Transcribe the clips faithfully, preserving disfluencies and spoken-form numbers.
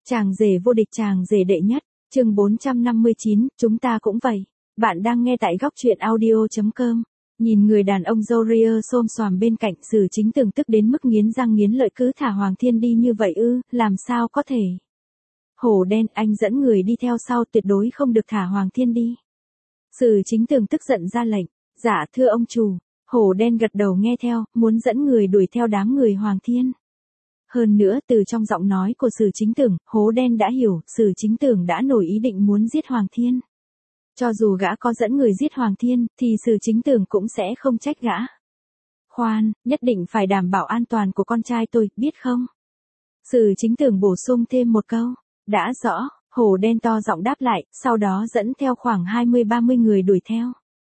Chàng rể vô địch, chàng rể đệ nhất, chương bốn trăm năm mươi chín, chúng ta cũng vậy. Bạn đang nghe tại góc truyện audio chấm com. Nhìn người đàn ông râu ria xôm xoàm bên cạnh, Sử Chính Tường tức đến mức nghiến răng nghiến lợi, cứ thả Hoàng Thiên đi như vậy ư, làm sao có thể. Hổ đen, anh dẫn người đi theo sau, tuyệt đối không được thả Hoàng Thiên đi. Sử Chính Tường tức giận ra lệnh, dạ thưa ông chủ. Hổ đen gật đầu nghe theo, muốn dẫn người đuổi theo đám người Hoàng Thiên. Hơn nữa, từ trong giọng nói của Sử Chính Tường, Hố đen đã hiểu, Sử Chính Tường đã nổi ý định muốn giết Hoàng Thiên. Cho dù gã có dẫn người giết Hoàng Thiên, thì Sử Chính Tường cũng sẽ không trách gã. Khoan, nhất định phải đảm bảo an toàn của con trai tôi, biết không? Sử Chính Tường bổ sung thêm một câu. Đã rõ, Hổ đen to giọng đáp lại, sau đó dẫn theo khoảng hai mươi ba mươi người đuổi theo.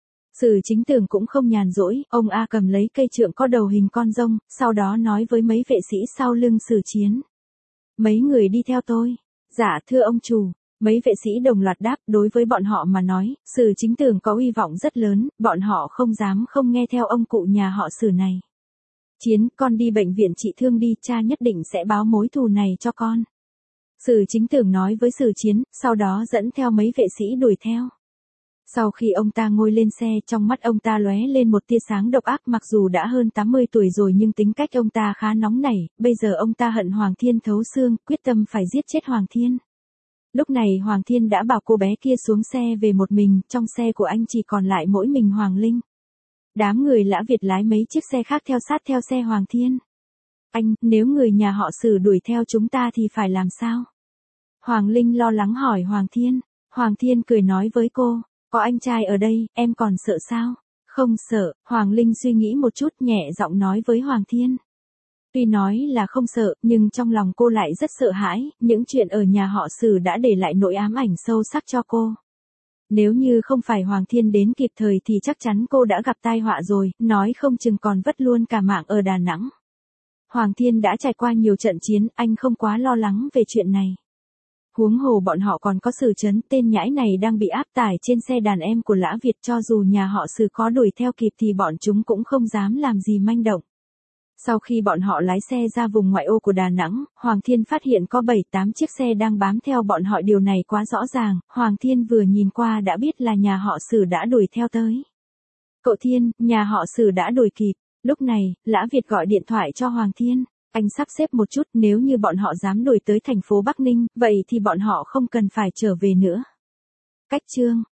Sử Chính Tường cũng không nhàn rỗi, ông A cầm lấy cây trượng có đầu hình con rông, sau đó nói với mấy vệ sĩ sau lưng Sử Chiến. Mấy người đi theo tôi. Dạ thưa ông chủ. Mấy vệ sĩ đồng loạt đáp, đối với bọn họ mà nói, Sử Chính Tường có uy vọng rất lớn, bọn họ không dám không nghe theo ông cụ nhà họ Sử này. Chiến, con đi bệnh viện trị thương đi, cha nhất định sẽ báo mối thù này cho con. Sử Chính Tường nói với Sử Chiến, sau đó dẫn theo mấy vệ sĩ đuổi theo. Sau khi ông ta ngồi lên xe, trong mắt ông ta lóe lên một tia sáng độc ác, mặc dù đã hơn tám mươi tuổi rồi nhưng tính cách ông ta khá nóng nảy, bây giờ ông ta hận Hoàng Thiên thấu xương, quyết tâm phải giết chết Hoàng Thiên. Lúc này Hoàng Thiên đã bảo cô bé kia xuống xe về một mình, trong xe của anh chỉ còn lại mỗi mình Hoàng Linh. Đám người Lã Việt lái mấy chiếc xe khác theo sát theo xe Hoàng Thiên. Anh, nếu người nhà họ Sử đuổi theo chúng ta thì phải làm sao? Hoàng Linh lo lắng hỏi Hoàng Thiên. Hoàng Thiên cười nói với cô. Có anh trai ở đây, em còn sợ sao? Không sợ, Hoàng Linh suy nghĩ một chút, nhẹ giọng nói với Hoàng Thiên. Tuy nói là không sợ, nhưng trong lòng cô lại rất sợ hãi, những chuyện ở nhà họ Sử đã để lại nỗi ám ảnh sâu sắc cho cô. Nếu như không phải Hoàng Thiên đến kịp thời thì chắc chắn cô đã gặp tai họa rồi, nói không chừng còn vất luôn cả mạng ở Đà Nẵng. Hoàng Thiên đã trải qua nhiều trận chiến, anh không quá lo lắng về chuyện này. Huống hồ bọn họ còn có Sử Trấn, tên nhãi này đang bị áp tải trên xe đàn em của Lã Việt, cho dù nhà họ Sử có đuổi theo kịp thì bọn chúng cũng không dám làm gì manh động. Sau khi bọn họ lái xe ra vùng ngoại ô của Đà Nẵng, Hoàng Thiên phát hiện có bảy tám chiếc xe đang bám theo bọn họ, điều này quá rõ ràng, Hoàng Thiên vừa nhìn qua đã biết là nhà họ Sử đã đuổi theo tới. Cậu Thiên, nhà họ Sử đã đuổi kịp. Lúc này, Lã Việt gọi điện thoại cho Hoàng Thiên. Anh sắp xếp một chút, nếu như bọn họ dám đuổi tới thành phố Bắc Ninh, vậy thì bọn họ không cần phải trở về nữa. Cách chương